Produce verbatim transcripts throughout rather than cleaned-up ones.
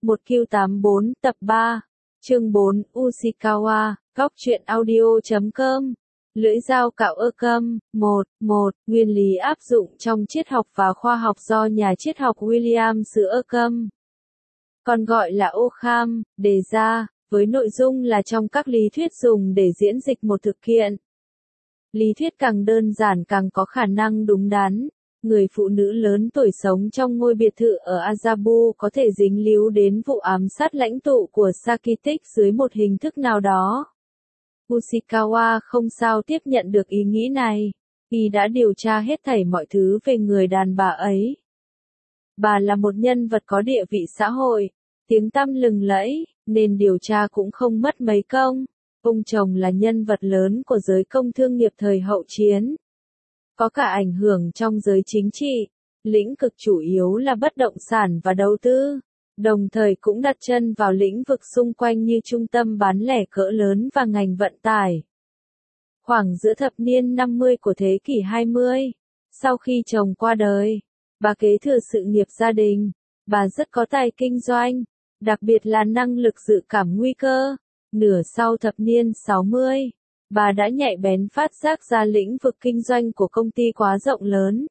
một Q tám bốn tập ba, chương bốn, Ushikawa, góc truyện audio chấm com. Lưỡi dao cạo ơ câm, một, một, nguyên lý áp dụng trong triết học và khoa học do nhà triết học William Sữa ơ câm, còn gọi là Occam, đề ra, với nội dung là trong các lý thuyết dùng để diễn dịch một thực kiện. Lý thuyết càng đơn giản càng có khả năng đúng đắn. Người phụ nữ lớn tuổi sống trong ngôi biệt thự ở Azabu có thể dính líu đến vụ ám sát lãnh tụ của Sakitic dưới một hình thức nào đó. Ushikawa không sao tiếp nhận được ý nghĩ này. Y đã điều tra hết thảy mọi thứ về người đàn bà ấy. Bà là một nhân vật có địa vị xã hội, tiếng tăm lừng lẫy, nên điều tra cũng không mất mấy công. Ông chồng là nhân vật lớn của giới công thương nghiệp thời hậu chiến. Có cả ảnh hưởng trong giới chính trị, lĩnh vực chủ yếu là bất động sản và đầu tư, đồng thời cũng đặt chân vào lĩnh vực xung quanh như trung tâm bán lẻ cỡ lớn và ngành vận tải. Khoảng giữa thập niên năm mươi của thế kỷ hai mươi, sau khi chồng qua đời, bà kế thừa sự nghiệp gia đình. Bà rất có tài kinh doanh, đặc biệt là năng lực dự cảm nguy cơ. Nửa sau thập niên sáu mươi, bà đã nhạy bén phát giác ra lĩnh vực kinh doanh của công ty quá rộng lớn.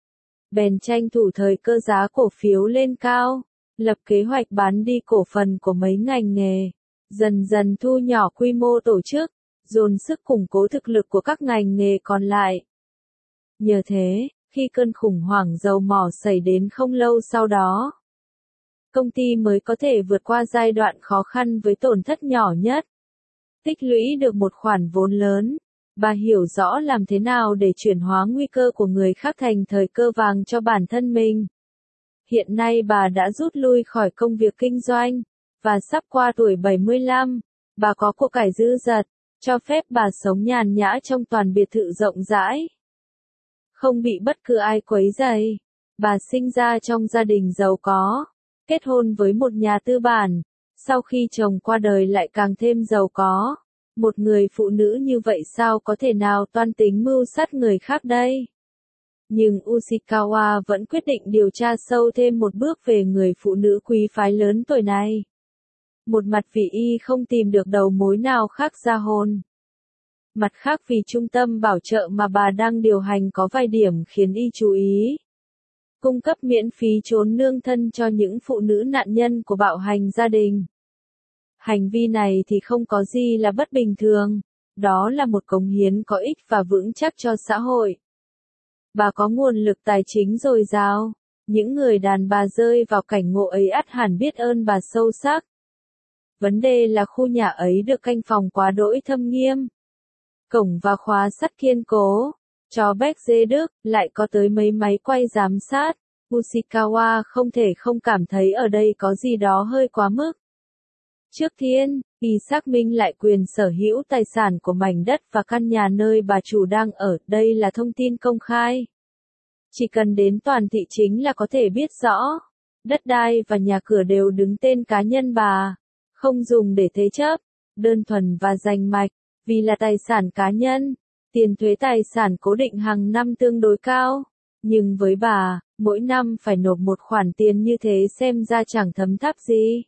Bèn tranh thủ thời cơ giá cổ phiếu lên cao, lập kế hoạch bán đi cổ phần của mấy ngành nghề, dần dần thu nhỏ quy mô tổ chức, dồn sức củng cố thực lực của các ngành nghề còn lại. Nhờ thế, khi cơn khủng hoảng dầu mỏ xảy đến không lâu sau đó, công ty mới có thể vượt qua giai đoạn khó khăn với tổn thất nhỏ nhất. Tích lũy được một khoản vốn lớn, bà hiểu rõ làm thế nào để chuyển hóa nguy cơ của người khác thành thời cơ vàng cho bản thân mình. Hiện nay bà đã rút lui khỏi công việc kinh doanh, và sắp qua tuổi bảy mươi lăm, bà có của cải dư dật, cho phép bà sống nhàn nhã trong toàn biệt thự rộng rãi. Không bị bất cứ ai quấy rầy. Bà sinh ra trong gia đình giàu có, kết hôn với một nhà tư bản. Sau khi chồng qua đời lại càng thêm giàu có. Một người phụ nữ như vậy sao có thể nào toan tính mưu sát người khác đây? Nhưng Ushikawa vẫn quyết định điều tra sâu thêm một bước về người phụ nữ quý phái lớn tuổi này. Một mặt vì y không tìm được đầu mối nào khác ra hồn. Mặt khác vì trung tâm bảo trợ mà bà đang điều hành có vài điểm khiến y chú ý. Cung cấp miễn phí trốn nương thân cho những phụ nữ nạn nhân của bạo hành gia đình. Hành vi này thì không có gì là bất bình thường, đó là một cống hiến có ích và vững chắc cho xã hội. Bà có nguồn lực tài chính dồi dào, những người đàn bà rơi vào cảnh ngộ ấy ắt hẳn biết ơn bà sâu sắc. Vấn đề là khu nhà ấy được canh phòng quá đỗi thâm nghiêm. Cổng và khóa sắt kiên cố, chó béc dê Đức, lại có tới mấy máy quay giám sát. Ushikawa không thể không cảm thấy ở đây có gì đó hơi quá mức. Trước tiên, y xác minh lại quyền sở hữu tài sản của mảnh đất và căn nhà nơi bà chủ đang ở, đây là thông tin công khai. Chỉ cần đến toàn thị chính là có thể biết rõ. Đất đai và nhà cửa đều đứng tên cá nhân bà, không dùng để thế chấp, đơn thuần và rành mạch, vì là tài sản cá nhân. Tiền thuế tài sản cố định hàng năm tương đối cao, nhưng với bà, mỗi năm phải nộp một khoản tiền như thế xem ra chẳng thấm tháp gì.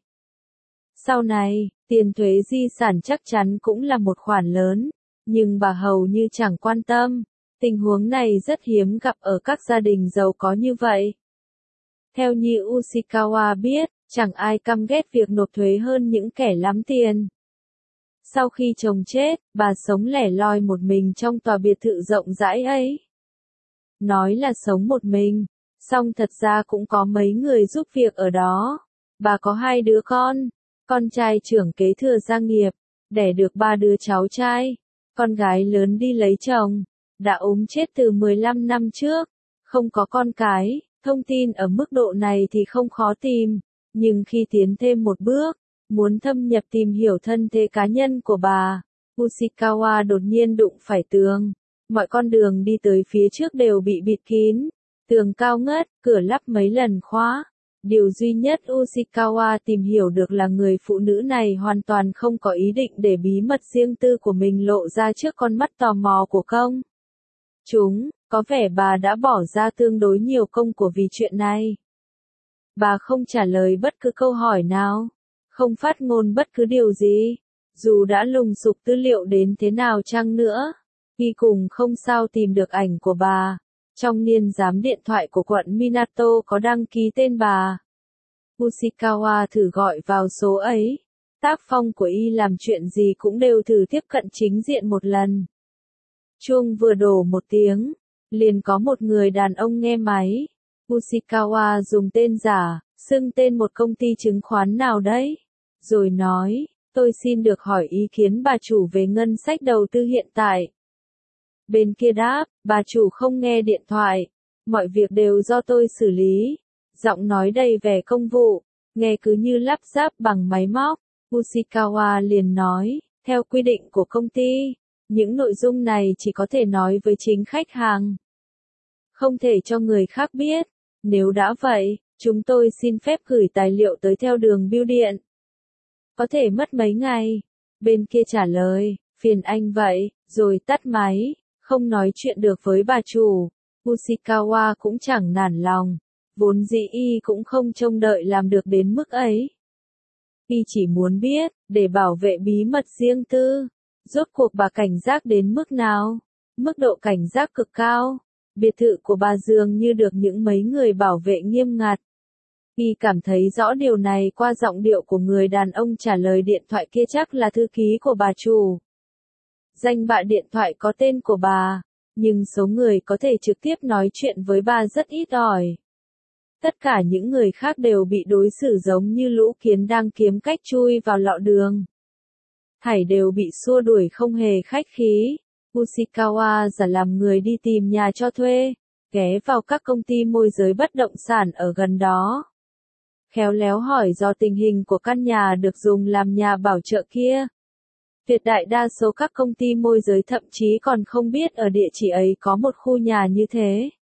Sau này, tiền thuế di sản chắc chắn cũng là một khoản lớn, nhưng bà hầu như chẳng quan tâm. Tình huống này rất hiếm gặp ở các gia đình giàu có như vậy. Theo như Ushikawa biết, chẳng ai căm ghét việc nộp thuế hơn những kẻ lắm tiền. Sau khi chồng chết, bà sống lẻ loi một mình trong tòa biệt thự rộng rãi ấy. Nói là sống một mình, song thật ra cũng có mấy người giúp việc ở đó. Bà có hai đứa con, con trai trưởng kế thừa gia nghiệp, đẻ được ba đứa cháu trai, con gái lớn đi lấy chồng, đã ốm chết từ mười lăm năm trước, không có con cái. Thông tin ở mức độ này thì không khó tìm, nhưng khi tiến thêm một bước, muốn thâm nhập tìm hiểu thân thế cá nhân của bà, Ushikawa đột nhiên đụng phải tường. Mọi con đường đi tới phía trước đều bị bịt kín, tường cao ngất, cửa lắp mấy lần khóa. Điều duy nhất Ushikawa tìm hiểu được là người phụ nữ này hoàn toàn không có ý định để bí mật riêng tư của mình lộ ra trước con mắt tò mò của công chúng. Có vẻ bà đã bỏ ra tương đối nhiều công của vì chuyện này. Bà không trả lời bất cứ câu hỏi nào, không phát ngôn bất cứ điều gì. Dù đã lùng sục tư liệu đến thế nào chăng nữa, y cùng không sao tìm được ảnh của bà. Trong niên giám điện thoại của quận Minato có đăng ký tên bà. Ushikawa thử gọi vào số ấy. Tác phong của y làm chuyện gì cũng đều thử tiếp cận chính diện một lần. Chuông vừa đổ một tiếng, liền có một người đàn ông nghe máy. Ushikawa dùng tên giả, xưng tên một công ty chứng khoán nào đấy. Rồi nói, tôi xin được hỏi ý kiến bà chủ về ngân sách đầu tư hiện tại. Bên kia đáp, bà chủ không nghe điện thoại. Mọi việc đều do tôi xử lý. Giọng nói đầy vẻ công vụ, nghe cứ như lắp ráp bằng máy móc. Ushikawa liền nói, theo quy định của công ty, những nội dung này chỉ có thể nói với chính khách hàng. Không thể cho người khác biết. Nếu đã vậy, chúng tôi xin phép gửi tài liệu tới theo đường bưu điện. Có thể mất mấy ngày. Bên kia trả lời, phiền anh vậy, rồi tắt máy, không nói chuyện được với bà chủ. Ushikawa cũng chẳng nản lòng, vốn dĩ y cũng không trông đợi làm được đến mức ấy. Y chỉ muốn biết, để bảo vệ bí mật riêng tư, rốt cuộc bà cảnh giác đến mức nào? Mức độ cảnh giác cực cao. Biệt thự của bà dường như được những mấy người bảo vệ nghiêm ngặt. Y cảm thấy rõ điều này qua giọng điệu của người đàn ông trả lời điện thoại kia, chắc là thư ký của bà chủ. Danh bạ điện thoại có tên của bà, nhưng số người có thể trực tiếp nói chuyện với bà rất ít ỏi. Tất cả những người khác đều bị đối xử giống như lũ kiến đang kiếm cách chui vào lọ đường. Thảy đều bị xua đuổi không hề khách khí. Ushikawa giả làm người đi tìm nhà cho thuê, ghé vào các công ty môi giới bất động sản ở gần đó. Khéo léo hỏi do tình hình của căn nhà được dùng làm nhà bảo trợ kia. Tuyệt đại đa số các công ty môi giới thậm chí còn không biết ở địa chỉ ấy có một khu nhà như thế.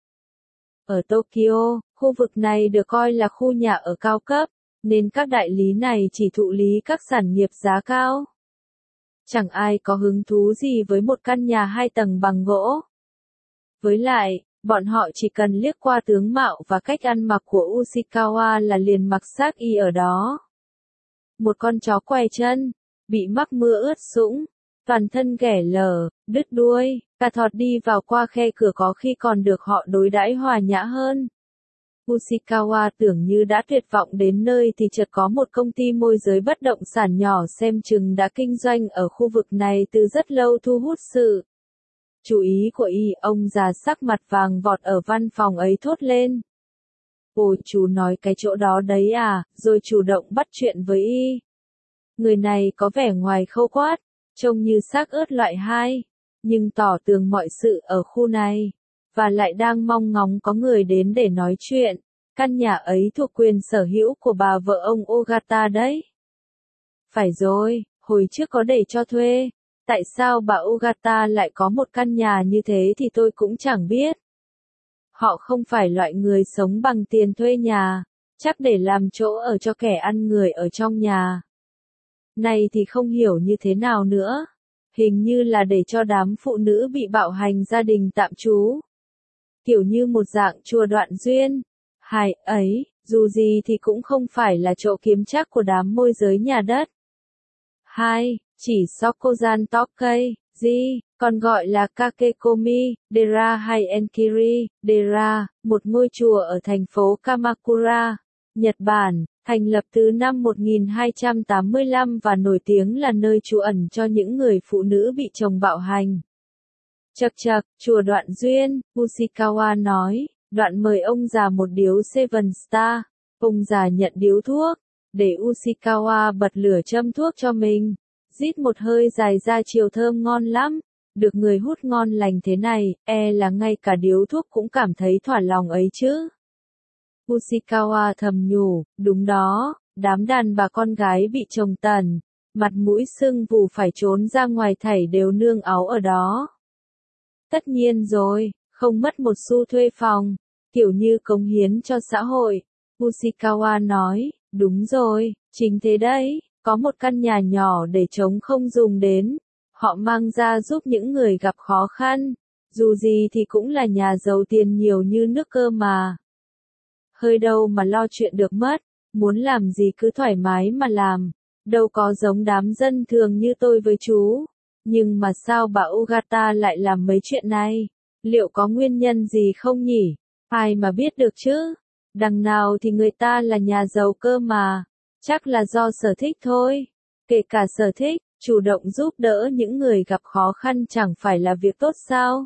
Ở Tokyo, khu vực này được coi là khu nhà ở cao cấp, nên các đại lý này chỉ thụ lý các sản nghiệp giá cao. Chẳng ai có hứng thú gì với một căn nhà hai tầng bằng gỗ. Với lại, bọn họ chỉ cần liếc qua tướng mạo và cách ăn mặc của Ushikawa là liền mặc xác y ở đó. Một con chó què chân, bị mắc mưa ướt sũng, toàn thân ghẻ lở, đứt đuôi, cà thọt đi vào qua khe cửa có khi còn được họ đối đãi hòa nhã hơn. Ushikawa tưởng như đã tuyệt vọng đến nơi thì chợt có một công ty môi giới bất động sản nhỏ xem chừng đã kinh doanh ở khu vực này từ rất lâu thu hút sự chú ý của y. Ông già sắc mặt vàng vọt ở văn phòng ấy thốt lên. Ồ, chú nói cái chỗ đó đấy à, rồi chủ động bắt chuyện với y. Người này có vẻ ngoài khâu quát, trông như xác ướt loại hai, nhưng tỏ tường mọi sự ở khu này, và lại đang mong ngóng có người đến để nói chuyện. Căn nhà ấy thuộc quyền sở hữu của bà vợ ông Ogata đấy. Phải rồi, hồi trước có để cho thuê. Tại sao bà Ogata lại có một căn nhà như thế thì tôi cũng chẳng biết. Họ không phải loại người sống bằng tiền thuê nhà, chắc để làm chỗ ở cho kẻ ăn người ở trong nhà. Này thì không hiểu như thế nào nữa. Hình như là để cho đám phụ nữ bị bạo hành gia đình tạm trú. Kiểu như một dạng chùa đoạn duyên. Hài ấy, dù gì thì cũng không phải là chỗ kiếm trác của đám môi giới nhà đất. Hai, chỉ Sokozan Tokai, gì, còn gọi là Kakekomi, Dera hay Enkiri, Dera, một ngôi chùa ở thành phố Kamakura, Nhật Bản, thành lập từ năm một nghìn hai trăm tám mươi lăm và nổi tiếng là nơi trú ẩn cho những người phụ nữ bị chồng bạo hành. Chậc chậc, chùa Đoạn Duyên, Ushikawa nói, Đoạn mời ông già một điếu Seven Star. Ông già nhận điếu thuốc, để Ushikawa bật lửa châm thuốc cho mình. Rít một hơi dài ra chiều thơm ngon lắm. Được người hút ngon lành thế này, e là ngay cả điếu thuốc cũng cảm thấy thỏa lòng ấy chứ. Ushikawa thầm nhủ, đúng đó, đám đàn bà con gái bị chồng tần, mặt mũi sưng vù phải trốn ra ngoài thảy đều nương áu ở đó. Tất nhiên rồi, không mất một xu thuê phòng, kiểu như cống hiến cho xã hội. Ushikawa nói, đúng rồi, chính thế đấy, có một căn nhà nhỏ để trống không dùng đến. Họ mang ra giúp những người gặp khó khăn, dù gì thì cũng là nhà giàu tiền nhiều như nước cơ mà. hơi đâu mà lo chuyện được mất, muốn làm gì cứ thoải mái mà làm, đâu có giống đám dân thường như tôi với chú. Nhưng mà sao bà Ogata lại làm mấy chuyện này? Liệu có nguyên nhân gì không nhỉ? Ai mà biết được chứ? Đằng nào thì người ta là nhà giàu cơ mà, chắc là do sở thích thôi. Kể cả sở thích, chủ động giúp đỡ những người gặp khó khăn chẳng phải là việc tốt sao?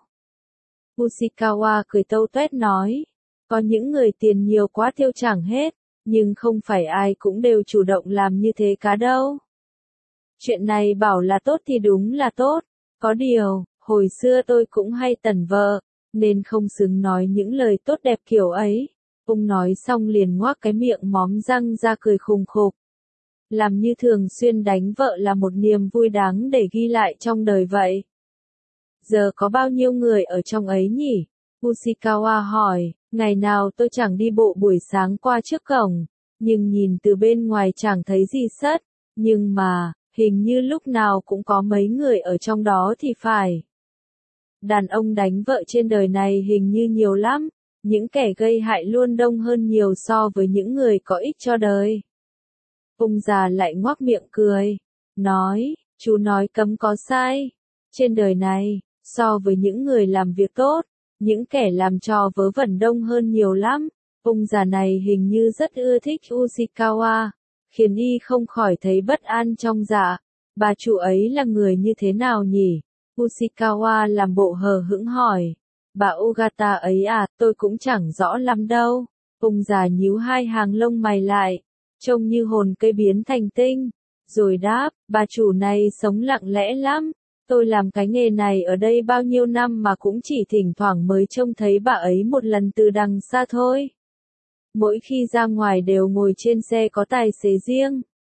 Ushikawa cười tâu tuét nói, có những người tiền nhiều quá tiêu chẳng hết, nhưng không phải ai cũng đều chủ động làm như thế cả đâu. Chuyện này bảo là tốt thì đúng là tốt, có điều, hồi xưa tôi cũng hay tẩn vợ, nên không xứng nói những lời tốt đẹp kiểu ấy. Ông nói xong liền ngoác cái miệng móm răng ra cười khùng khục. Làm như thường xuyên đánh vợ là một niềm vui đáng để ghi lại trong đời vậy. Giờ có bao nhiêu người ở trong ấy nhỉ? Ushikawa hỏi, ngày nào tôi chẳng đi bộ buổi sáng qua trước cổng, nhưng nhìn từ bên ngoài chẳng thấy gì sất, nhưng mà, hình như lúc nào cũng có mấy người ở trong đó thì phải. Đàn ông đánh vợ trên đời này hình như nhiều lắm, những kẻ gây hại luôn đông hơn nhiều so với những người có ích cho đời. Ông già lại ngoác miệng cười, nói, chú nói cấm có sai. Trên đời này, so với những người làm việc tốt, những kẻ làm trò vớ vẩn đông hơn nhiều lắm. Ông già này hình như rất ưa thích Ushikawa, khiến y không khỏi thấy bất an trong dạ. Bà chủ ấy là người như thế nào nhỉ? Ushikawa làm bộ hờ hững hỏi. Bà Ogata ấy à, tôi cũng chẳng rõ lắm đâu. Ông già nhíu hai hàng lông mày lại, trông như hồn cây biến thành tinh, rồi đáp, bà chủ này sống lặng lẽ lắm. Tôi làm cái nghề này ở đây bao nhiêu năm mà cũng chỉ thỉnh thoảng mới trông thấy bà ấy một lần từ đằng xa thôi. Mỗi khi ra ngoài đều ngồi trên xe có tài xế riêng.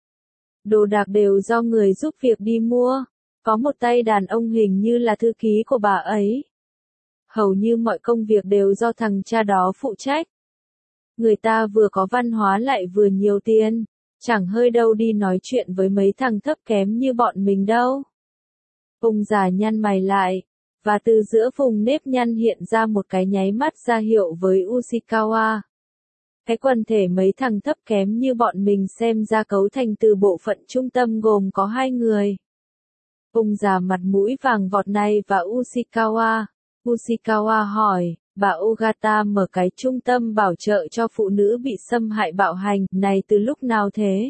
Đồ đạc đều do người giúp việc đi mua. Có một tay đàn ông hình như là thư ký của bà ấy. Hầu như mọi công việc đều do thằng cha đó phụ trách. Người ta vừa có văn hóa lại vừa nhiều tiền, chẳng hơi đâu đi nói chuyện với mấy thằng thấp kém như bọn mình đâu. Ông già nhăn mày lại, và từ giữa vùng nếp nhăn hiện ra một cái nháy mắt ra hiệu với Ushikawa. Cái quần thể mấy thằng thấp kém như bọn mình xem ra cấu thành từ bộ phận trung tâm gồm có hai người. Ông già mặt mũi vàng vọt này và Ushikawa. Ushikawa hỏi, bà Ogata mở cái trung tâm bảo trợ cho phụ nữ bị xâm hại bạo hành này từ lúc nào thế?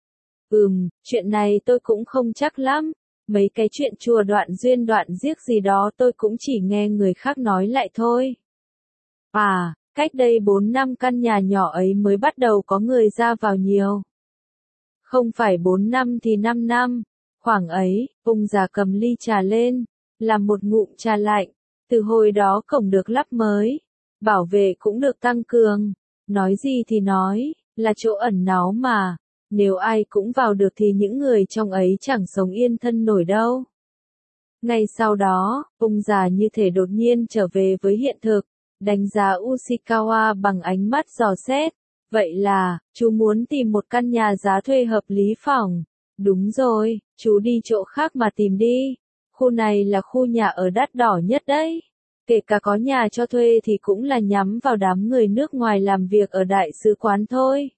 Ừm, chuyện này tôi cũng không chắc lắm. Mấy cái chuyện chùa đoạn duyên đoạn giết gì đó tôi cũng chỉ nghe người khác nói lại thôi. À, cách đây bốn năm căn nhà nhỏ ấy mới bắt đầu có người ra vào nhiều. Không phải bốn năm thì năm năm. Khoảng ấy, ông già cầm ly trà lên, làm một ngụm trà lạnh. Từ hồi đó cổng được lắp mới, bảo vệ cũng được tăng cường. Nói gì thì nói, là chỗ ẩn náu mà. Nếu ai cũng vào được thì những người trong ấy chẳng sống yên thân nổi đâu. Ngay sau đó, ông già như thể đột nhiên trở về với hiện thực, đánh giá Ushikawa bằng ánh mắt dò xét. Vậy là, chú muốn tìm một căn nhà giá thuê hợp lý phỏng. Đúng rồi, chú đi chỗ khác mà tìm đi. Khu này là khu nhà ở đắt đỏ nhất đấy. Kể cả có nhà cho thuê thì cũng là nhắm vào đám người nước ngoài làm việc ở đại sứ quán thôi.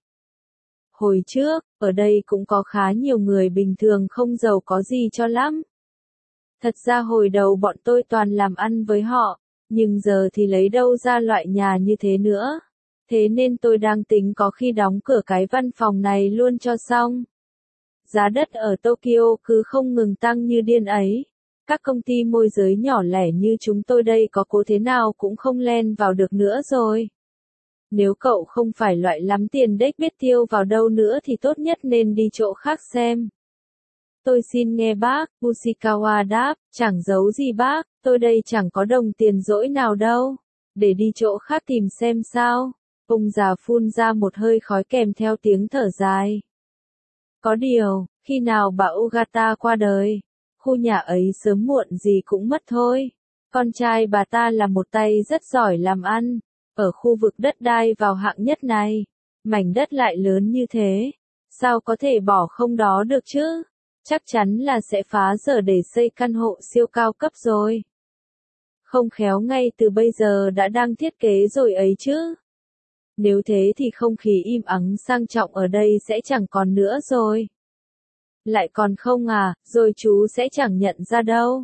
Hồi trước, ở đây cũng có khá nhiều người bình thường không giàu có gì cho lắm. Thật ra hồi đầu bọn tôi toàn làm ăn với họ, nhưng giờ thì lấy đâu ra loại nhà như thế nữa. Thế nên tôi đang tính có khi đóng cửa cái văn phòng này luôn cho xong. Giá đất ở Tokyo cứ không ngừng tăng như điên ấy. Các công ty môi giới nhỏ lẻ như chúng tôi đây có cố thế nào cũng không len vào được nữa rồi. Nếu cậu không phải loại lắm tiền đếch biết tiêu vào đâu nữa thì tốt nhất nên đi chỗ khác xem. Tôi xin nghe bác, Ushikawa đáp, chẳng giấu gì bác, tôi đây chẳng có đồng tiền rỗi nào đâu. Để đi chỗ khác tìm xem sao. Ông già phun ra một hơi khói kèm theo tiếng thở dài. Có điều, khi nào bà Ogata qua đời, khu nhà ấy sớm muộn gì cũng mất thôi. Con trai bà ta là một tay rất giỏi làm ăn, ở khu vực đất đai vào hạng nhất này, mảnh đất lại lớn như thế, sao có thể bỏ không đó được chứ? Chắc chắn là sẽ phá dở để xây căn hộ siêu cao cấp rồi. Không khéo ngay từ bây giờ đã đang thiết kế rồi ấy chứ. Nếu thế thì không khí im ắng sang trọng ở đây sẽ chẳng còn nữa rồi. Lại còn không à, rồi chú sẽ chẳng nhận ra đâu.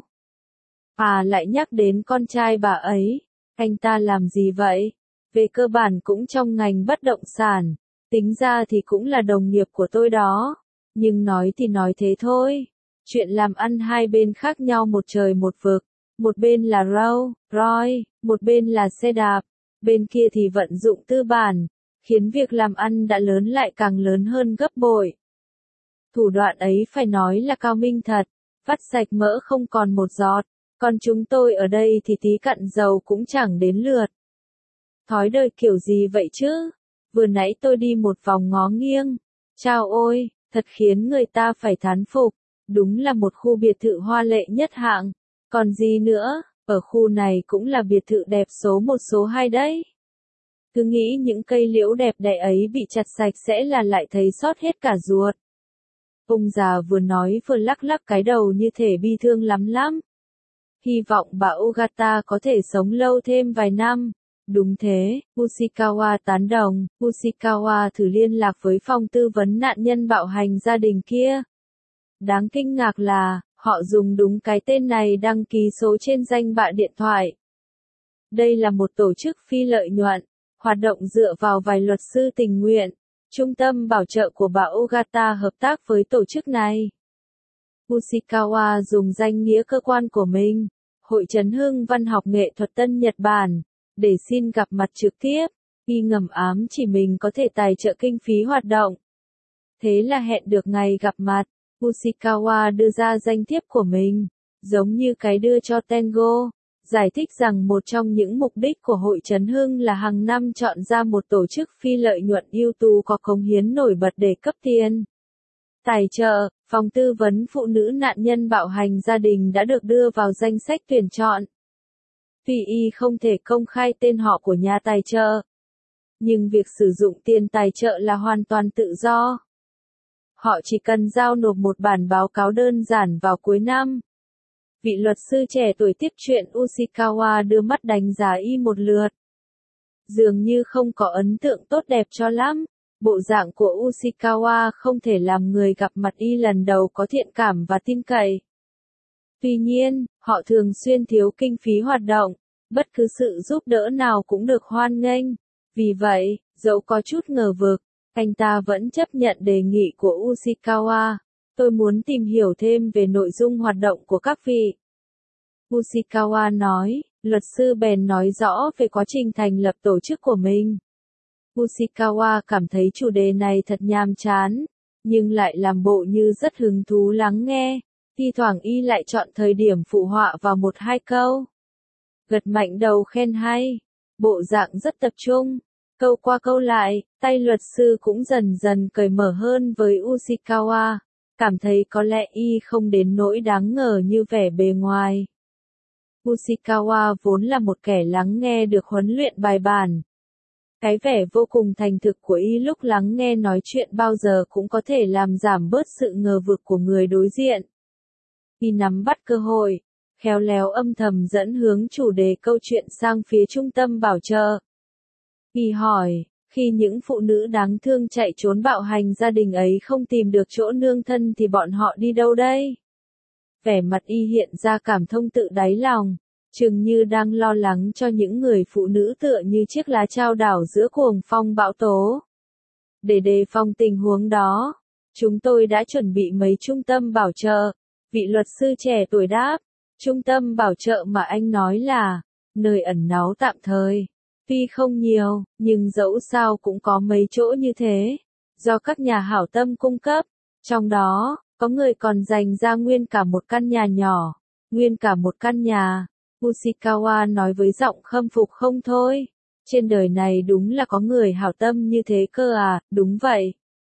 À lại nhắc đến con trai bà ấy, anh ta làm gì vậy? Về cơ bản cũng trong ngành bất động sản, tính ra thì cũng là đồng nghiệp của tôi đó. Nhưng nói thì nói thế thôi. Chuyện làm ăn hai bên khác nhau một trời một vực. Một bên là Rolls Royce, một bên là xe đạp. Bên kia thì vận dụng tư bản, khiến việc làm ăn đã lớn lại càng lớn hơn gấp bội. Thủ đoạn ấy phải nói là cao minh thật, vắt sạch mỡ không còn một giọt. Còn chúng tôi ở đây thì tí cặn dầu cũng chẳng đến lượt. Thói đời kiểu gì vậy chứ? Vừa nãy tôi đi một vòng ngó nghiêng. Chao ôi, thật khiến người ta phải thán phục. Đúng là một khu biệt thự hoa lệ nhất hạng. Còn gì nữa, ở khu này cũng là biệt thự đẹp số một số hai đấy. Cứ nghĩ những cây liễu đẹp đẽ ấy bị chặt sạch sẽ là lại thấy xót hết cả ruột. Ông già vừa nói vừa lắc lắc cái đầu như thể bi thương lắm lắm. Hy vọng bà Ogata có thể sống lâu thêm vài năm. Đúng thế, Ushikawa tán đồng, Ushikawa thử liên lạc với phòng tư vấn nạn nhân bạo hành gia đình kia. Đáng kinh ngạc là, họ dùng đúng cái tên này đăng ký số trên danh bạ điện thoại. Đây là một tổ chức phi lợi nhuận, hoạt động dựa vào vài luật sư tình nguyện. Trung tâm bảo trợ của bà Ogata hợp tác với tổ chức này. Ushikawa dùng danh nghĩa cơ quan của mình, Hội Chấn hưng Văn học Nghệ thuật Tân Nhật Bản, để xin gặp mặt trực tiếp, y ngầm ám chỉ mình có thể tài trợ kinh phí hoạt động. Thế là hẹn được ngày gặp mặt, Ushikawa đưa ra danh thiếp của mình, giống như cái đưa cho Tengo, giải thích rằng một trong những mục đích của Hội Chấn hưng là hàng năm chọn ra một tổ chức phi lợi nhuận ưu tú có cống hiến nổi bật để cấp tiền tài trợ. Phòng tư vấn phụ nữ nạn nhân bạo hành gia đình đã được đưa vào danh sách tuyển chọn. Tuy y không thể công khai tên họ của nhà tài trợ, nhưng việc sử dụng tiền tài trợ là hoàn toàn tự do. Họ chỉ cần giao nộp một bản báo cáo đơn giản vào cuối năm. Vị luật sư trẻ tuổi tiếp chuyện Ushikawa đưa mắt đánh giá y một lượt. Dường như không có ấn tượng tốt đẹp cho lắm. Bộ dạng của Ushikawa không thể làm người gặp mặt y lần đầu có thiện cảm và tin cậy. Tuy nhiên, họ thường xuyên thiếu kinh phí hoạt động, bất cứ sự giúp đỡ nào cũng được hoan nghênh. Vì vậy, dẫu có chút ngờ vực, anh ta vẫn chấp nhận đề nghị của Ushikawa. Tôi muốn tìm hiểu thêm về nội dung hoạt động của các vị. Ushikawa nói, luật sư bèn nói rõ về quá trình thành lập tổ chức của mình. Ushikawa cảm thấy chủ đề này thật nhàm chán, nhưng lại làm bộ như rất hứng thú lắng nghe, thi thoảng y lại chọn thời điểm phụ họa vào một hai câu. Gật mạnh đầu khen hay, bộ dạng rất tập trung, câu qua câu lại, tay luật sư cũng dần dần cởi mở hơn với Ushikawa, cảm thấy có lẽ y không đến nỗi đáng ngờ như vẻ bề ngoài. Ushikawa vốn là một kẻ lắng nghe được huấn luyện bài bản. Cái vẻ vô cùng thành thực của y lúc lắng nghe nói chuyện bao giờ cũng có thể làm giảm bớt sự ngờ vực của người đối diện. Y nắm bắt cơ hội, khéo léo âm thầm dẫn hướng chủ đề câu chuyện sang phía trung tâm bảo trợ. Y hỏi, khi những phụ nữ đáng thương chạy trốn bạo hành gia đình ấy không tìm được chỗ nương thân thì bọn họ đi đâu đây? Vẻ mặt y hiện ra cảm thông tự đáy lòng. Chừng như đang lo lắng cho những người phụ nữ tựa như chiếc lá chao đảo giữa cuồng phong bão tố. Để đề phòng tình huống đó, chúng tôi đã chuẩn bị mấy trung tâm bảo trợ. Vị luật sư trẻ tuổi đáp, trung tâm bảo trợ mà anh nói là nơi ẩn náu tạm thời. Tuy không nhiều, nhưng dẫu sao cũng có mấy chỗ như thế, do các nhà hảo tâm cung cấp. Trong đó, có người còn dành ra nguyên cả một căn nhà nhỏ, nguyên cả một căn nhà. Ushikawa nói với giọng khâm phục không thôi. Trên đời này đúng là có người hảo tâm như thế cơ à, đúng vậy.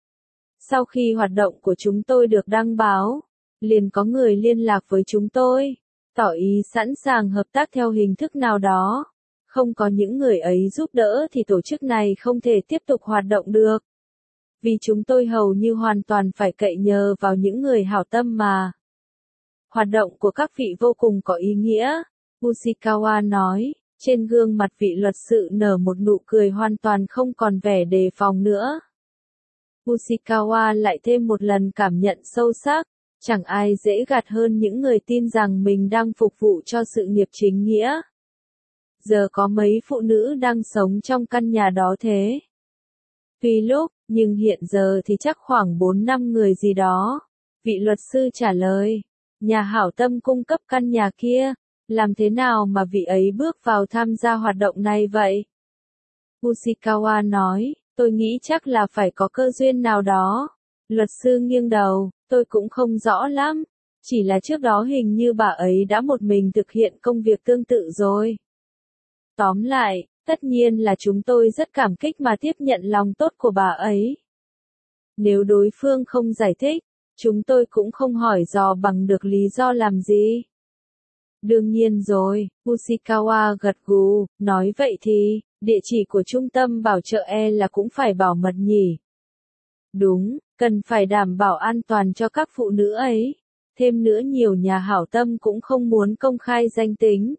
Sau khi hoạt động của chúng tôi được đăng báo, liền có người liên lạc với chúng tôi, tỏ ý sẵn sàng hợp tác theo hình thức nào đó. Không có những người ấy giúp đỡ thì tổ chức này không thể tiếp tục hoạt động được. Vì chúng tôi hầu như hoàn toàn phải cậy nhờ vào những người hảo tâm mà. Hoạt động của các vị vô cùng có ý nghĩa. Ushikawa nói, Trên gương mặt vị luật sự nở một nụ cười hoàn toàn không còn vẻ đề phòng nữa. Ushikawa lại thêm một lần cảm nhận sâu sắc, chẳng ai dễ gạt hơn những người tin rằng mình đang phục vụ cho sự nghiệp chính nghĩa. Giờ có mấy phụ nữ đang sống trong căn nhà đó thế? Tuy lúc, nhưng hiện giờ thì chắc khoảng bốn năm người gì đó. Vị luật sư trả lời, nhà hảo tâm cung cấp căn nhà kia, làm thế nào mà vị ấy bước vào tham gia hoạt động này vậy? Ushikawa nói, tôi nghĩ chắc là phải có cơ duyên nào đó. Luật sư nghiêng đầu, tôi cũng không rõ lắm, chỉ là trước đó hình như bà ấy đã một mình thực hiện công việc tương tự rồi. Tóm lại, tất nhiên là chúng tôi rất cảm kích mà tiếp nhận lòng tốt của bà ấy. Nếu đối phương không giải thích, chúng tôi cũng không hỏi dò bằng được lý do làm gì. Đương nhiên rồi, Ushikawa gật gù, nói vậy thì, địa chỉ của trung tâm bảo trợ e là cũng phải bảo mật nhỉ. Đúng, cần phải đảm bảo an toàn cho các phụ nữ ấy. Thêm nữa nhiều nhà hảo tâm cũng không muốn công khai danh tính.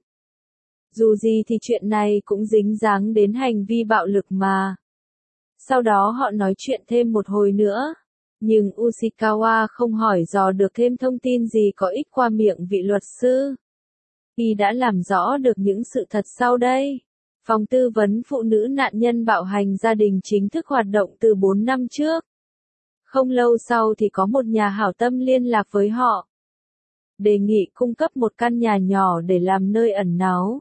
Dù gì thì chuyện này cũng dính dáng đến hành vi bạo lực mà. Sau đó họ nói chuyện thêm một hồi nữa. Nhưng Ushikawa không hỏi dò được thêm thông tin gì có ích qua miệng vị luật sư. Y đã làm rõ được những sự thật sau đây. Phòng tư vấn phụ nữ nạn nhân bạo hành gia đình chính thức hoạt động từ bốn năm trước. Không lâu sau thì có một nhà hảo tâm liên lạc với họ. Đề nghị cung cấp một căn nhà nhỏ để làm nơi ẩn náu.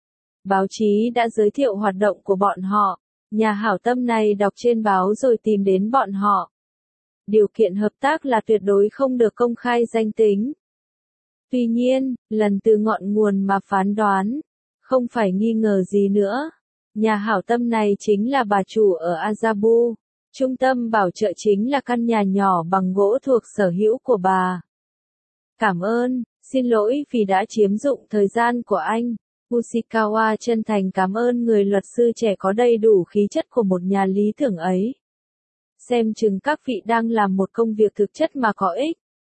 Báo chí đã giới thiệu hoạt động của bọn họ. Nhà hảo tâm này đọc trên báo rồi tìm đến bọn họ. Điều kiện hợp tác là tuyệt đối không được công khai danh tính. Tuy nhiên, lần từ ngọn nguồn mà phán đoán, không phải nghi ngờ gì nữa. Nhà hảo tâm này chính là bà chủ ở Azabu. Trung tâm bảo trợ chính là căn nhà nhỏ bằng gỗ thuộc sở hữu của bà. Cảm ơn, xin lỗi vì đã chiếm dụng thời gian của anh. Ushikawa chân thành cảm ơn người luật sư trẻ có đầy đủ khí chất của một nhà lý tưởng ấy. Xem chừng các vị đang làm một công việc thực chất mà có ích.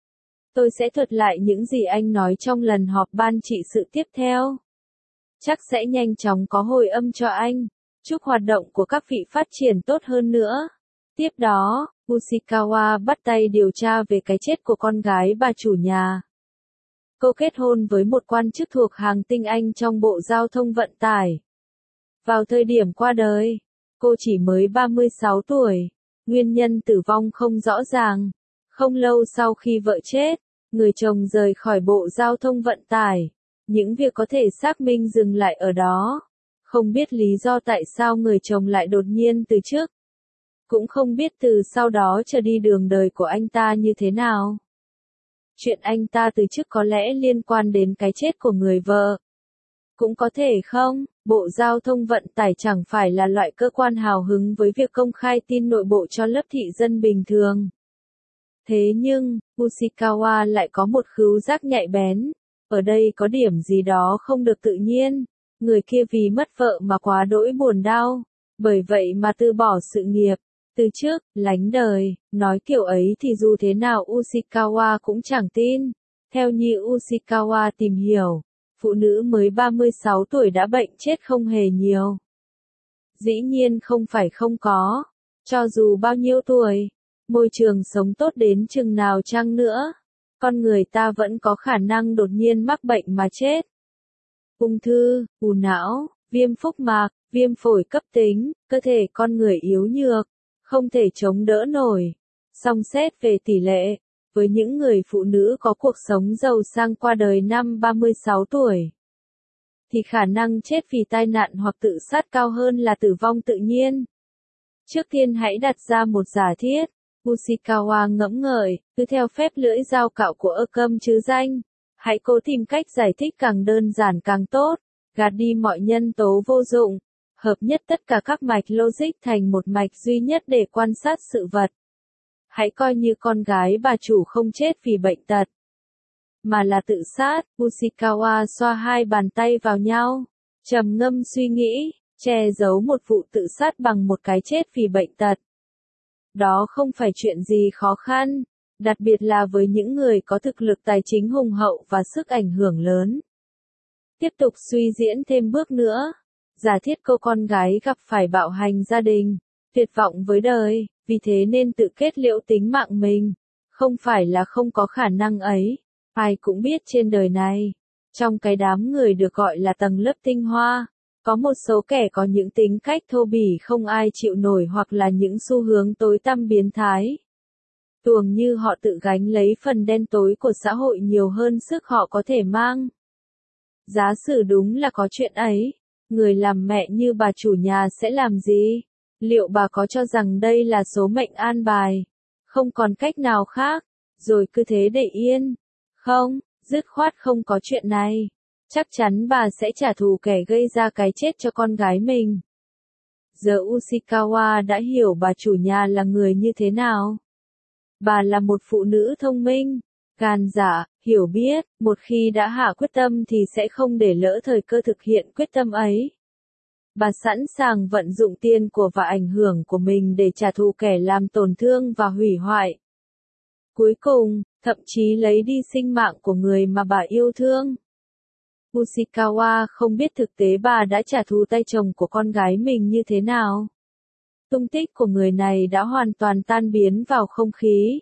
Tôi sẽ thuật lại những gì anh nói trong lần họp ban trị sự tiếp theo. Chắc sẽ nhanh chóng có hồi âm cho anh. Chúc hoạt động của các vị phát triển tốt hơn nữa. Tiếp đó, Ushikawa bắt tay điều tra về cái chết của con gái bà chủ nhà. Cô kết hôn với một quan chức thuộc hàng tinh Anh trong Bộ Giao thông Vận tải. Vào thời điểm qua đời, cô chỉ mới ba mươi sáu tuổi. Nguyên nhân tử vong không rõ ràng. Không lâu sau khi vợ chết, người chồng rời khỏi Bộ Giao thông Vận tải. Những việc có thể xác minh dừng lại ở đó. Không biết lý do tại sao người chồng lại đột nhiên từ chức. Cũng không biết từ sau đó trở đi đường đời của anh ta như thế nào. Chuyện anh ta từ chức có lẽ liên quan đến cái chết của người vợ. Cũng có thể không, Bộ Giao thông Vận tải chẳng phải là loại cơ quan hào hứng với việc công khai tin nội bộ cho lớp thị dân bình thường. Thế nhưng, Ushikawa lại có một khứu giác nhạy bén. Ở đây có điểm gì đó không được tự nhiên. Người kia vì mất vợ mà quá đỗi buồn đau. Bởi vậy mà từ bỏ sự nghiệp. Từ trước, lánh đời, nói kiểu ấy thì dù thế nào Ushikawa cũng chẳng tin. Theo như Ushikawa tìm hiểu, phụ nữ mới ba mươi sáu tuổi đã bệnh chết không hề nhiều. Dĩ nhiên không phải không có. Cho dù bao nhiêu tuổi, môi trường sống tốt đến chừng nào chăng nữa, con người ta vẫn có khả năng đột nhiên mắc bệnh mà chết. Ung thư, u não, viêm phúc mạc, viêm phổi cấp tính, cơ thể con người yếu nhược, không thể chống đỡ nổi. Song xét về tỷ lệ, với những người phụ nữ có cuộc sống giàu sang qua đời năm ba mươi sáu tuổi, thì khả năng chết vì tai nạn hoặc tự sát cao hơn là tử vong tự nhiên. Trước tiên hãy đặt ra một giả thiết. Ushikawa ngẫm ngợi, cứ theo phép lưỡi dao cạo của Occam chứ danh. Hãy cố tìm cách giải thích càng đơn giản càng tốt, gạt đi mọi nhân tố vô dụng, hợp nhất tất cả các mạch logic thành một mạch duy nhất để quan sát sự vật. Hãy coi như con gái bà chủ không chết vì bệnh tật, mà là tự sát. Ushikawa xoa hai bàn tay vào nhau, trầm ngâm suy nghĩ, che giấu một vụ tự sát bằng một cái chết vì bệnh tật. Đó không phải chuyện gì khó khăn, đặc biệt là với những người có thực lực tài chính hùng hậu và sức ảnh hưởng lớn. Tiếp tục suy diễn thêm bước nữa. Giả thiết cô con gái gặp phải bạo hành gia đình, tuyệt vọng với đời, vì thế nên tự kết liễu tính mạng mình. Không phải là không có khả năng ấy. Ai cũng biết trên đời này, trong cái đám người được gọi là tầng lớp tinh hoa, có một số kẻ có những tính cách thô bỉ không ai chịu nổi hoặc là những xu hướng tối tăm biến thái. Tuồng như họ tự gánh lấy phần đen tối của xã hội nhiều hơn sức họ có thể mang. Giả sử đúng là có chuyện ấy, người làm mẹ như bà chủ nhà sẽ làm gì? Liệu bà có cho rằng đây là số mệnh an bài? Không còn cách nào khác, rồi cứ thế để yên? Không, dứt khoát không có chuyện này. Chắc chắn bà sẽ trả thù kẻ gây ra cái chết cho con gái mình. Giờ Ushikawa đã hiểu bà chủ nhà là người như thế nào. Bà là một phụ nữ thông minh, gan dạ, hiểu biết, một khi đã hạ quyết tâm thì sẽ không để lỡ thời cơ thực hiện quyết tâm ấy. Bà sẵn sàng vận dụng tiền của và ảnh hưởng của mình để trả thù kẻ làm tổn thương và hủy hoại. Cuối cùng, thậm chí lấy đi sinh mạng của người mà bà yêu thương. Ushikawa không biết thực tế bà đã trả thù tay chồng của con gái mình như thế nào. Tung tích của người này đã hoàn toàn tan biến vào không khí.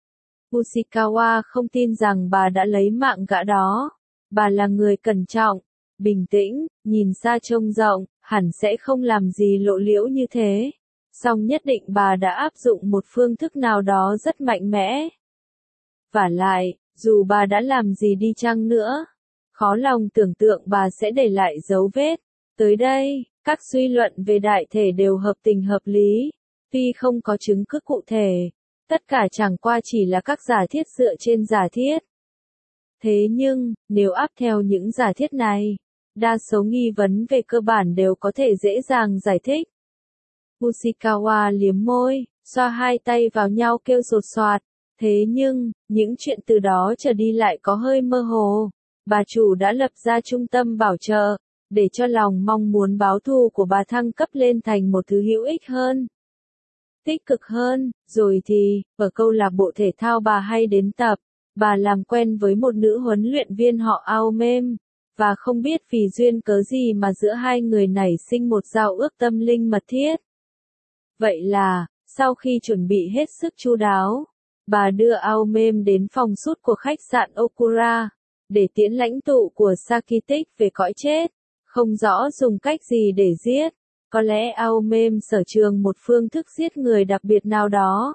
Ushikawa không tin rằng bà đã lấy mạng gã đó. Bà là người cẩn trọng, bình tĩnh, nhìn xa trông rộng, hẳn sẽ không làm gì lộ liễu như thế. Song nhất định bà đã áp dụng một phương thức nào đó rất mạnh mẽ. Vả lại, dù bà đã làm gì đi chăng nữa, khó lòng tưởng tượng bà sẽ để lại dấu vết. Tới đây, các suy luận về đại thể đều hợp tình hợp lý, tuy không có chứng cứ cụ thể. Tất cả chẳng qua chỉ là các giả thiết dựa trên giả thiết. Thế nhưng, nếu áp theo những giả thiết này, đa số nghi vấn về cơ bản đều có thể dễ dàng giải thích. Ushikawa liếm môi, xoa hai tay vào nhau kêu sột soạt. Thế nhưng, những chuyện từ đó trở đi lại có hơi mơ hồ. Bà chủ đã lập ra trung tâm bảo trợ, để cho lòng mong muốn báo thù của bà thăng cấp lên thành một thứ hữu ích hơn, tích cực hơn. Rồi thì, ở câu lạc bộ thể thao bà hay đến tập, bà làm quen với một nữ huấn luyện viên họ Aomem, và không biết vì duyên cớ gì mà giữa hai người nảy sinh một giao ước tâm linh mật thiết. Vậy là, sau khi chuẩn bị hết sức chu đáo, bà đưa Aomem đến phòng sút của khách sạn Okura, để tiễn lãnh tụ của Sakitic về cõi chết. Không rõ dùng cách gì để giết. Có lẽ Aomem sở trường một phương thức giết người đặc biệt nào đó.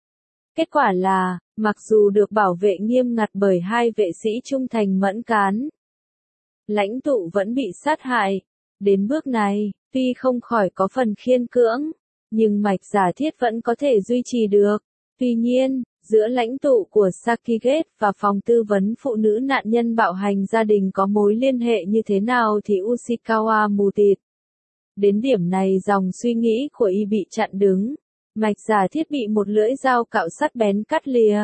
Kết quả là, mặc dù được bảo vệ nghiêm ngặt bởi hai vệ sĩ trung thành mẫn cán, lãnh tụ vẫn bị sát hại. Đến bước này, tuy không khỏi có phần khiên cưỡng, nhưng mạch giả thiết vẫn có thể duy trì được. Tuy nhiên, giữa lãnh tụ của Sakigate và phòng tư vấn phụ nữ nạn nhân bạo hành gia đình có mối liên hệ như thế nào thì Ushikawa mù tịt. Đến điểm này dòng suy nghĩ của y bị chặn đứng. Mạch giả thiết bị một lưỡi dao cạo sắc bén cắt lìa.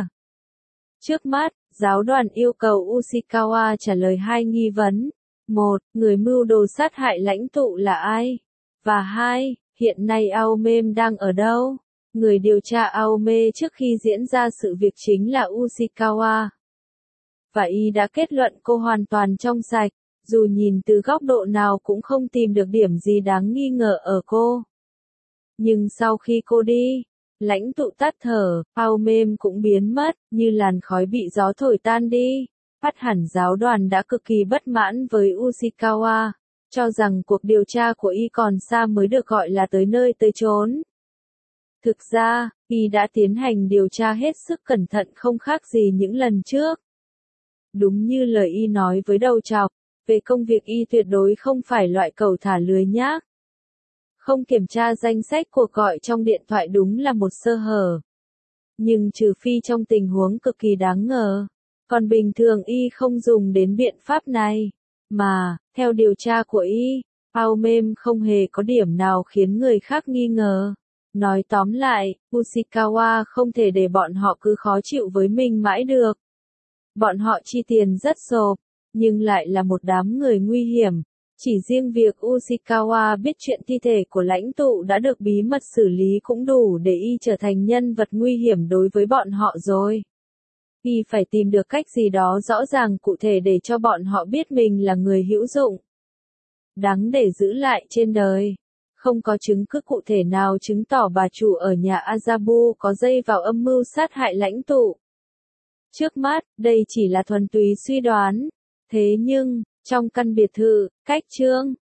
Trước mắt, giáo đoàn yêu cầu Ushikawa trả lời hai nghi vấn. Một, người mưu đồ sát hại lãnh tụ là ai? Và hai, hiện nay Aomem đang ở đâu? Người điều tra Aome trước khi diễn ra sự việc chính là Ushikawa. Và y đã kết luận cô hoàn toàn trong sạch, dù nhìn từ góc độ nào cũng không tìm được điểm gì đáng nghi ngờ ở cô. Nhưng sau khi cô đi, lãnh tụ tắt thở, Aomem cũng biến mất, như làn khói bị gió thổi tan đi. Phát hẳn giáo đoàn đã cực kỳ bất mãn với Ushikawa, cho rằng cuộc điều tra của y còn xa mới được gọi là tới nơi tới chốn. Thực ra, y đã tiến hành điều tra hết sức cẩn thận không khác gì những lần trước. Đúng như lời y nói với đầu trọc, về công việc y tuyệt đối không phải loại cẩu thả lười nhác. Không kiểm tra danh sách cuộc gọi trong điện thoại đúng là một sơ hở. Nhưng trừ phi trong tình huống cực kỳ đáng ngờ, còn bình thường y không dùng đến biện pháp này. Mà, theo điều tra của y, Aomem không hề có điểm nào khiến người khác nghi ngờ. Nói tóm lại, Ushikawa không thể để bọn họ cứ khó chịu với mình mãi được. Bọn họ chi tiền rất sộp, nhưng lại là một đám người nguy hiểm. Chỉ riêng việc Ushikawa biết chuyện thi thể của lãnh tụ đã được bí mật xử lý cũng đủ để y trở thành nhân vật nguy hiểm đối với bọn họ rồi. Y phải tìm được cách gì đó rõ ràng cụ thể để cho bọn họ biết mình là người hữu dụng, đáng để giữ lại trên đời. Không có chứng cứ cụ thể nào chứng tỏ bà chủ ở nhà Azabu có dây vào âm mưu sát hại lãnh tụ. Trước mắt, đây chỉ là thuần túy suy đoán. Thế nhưng, trong căn biệt thự, cách Trương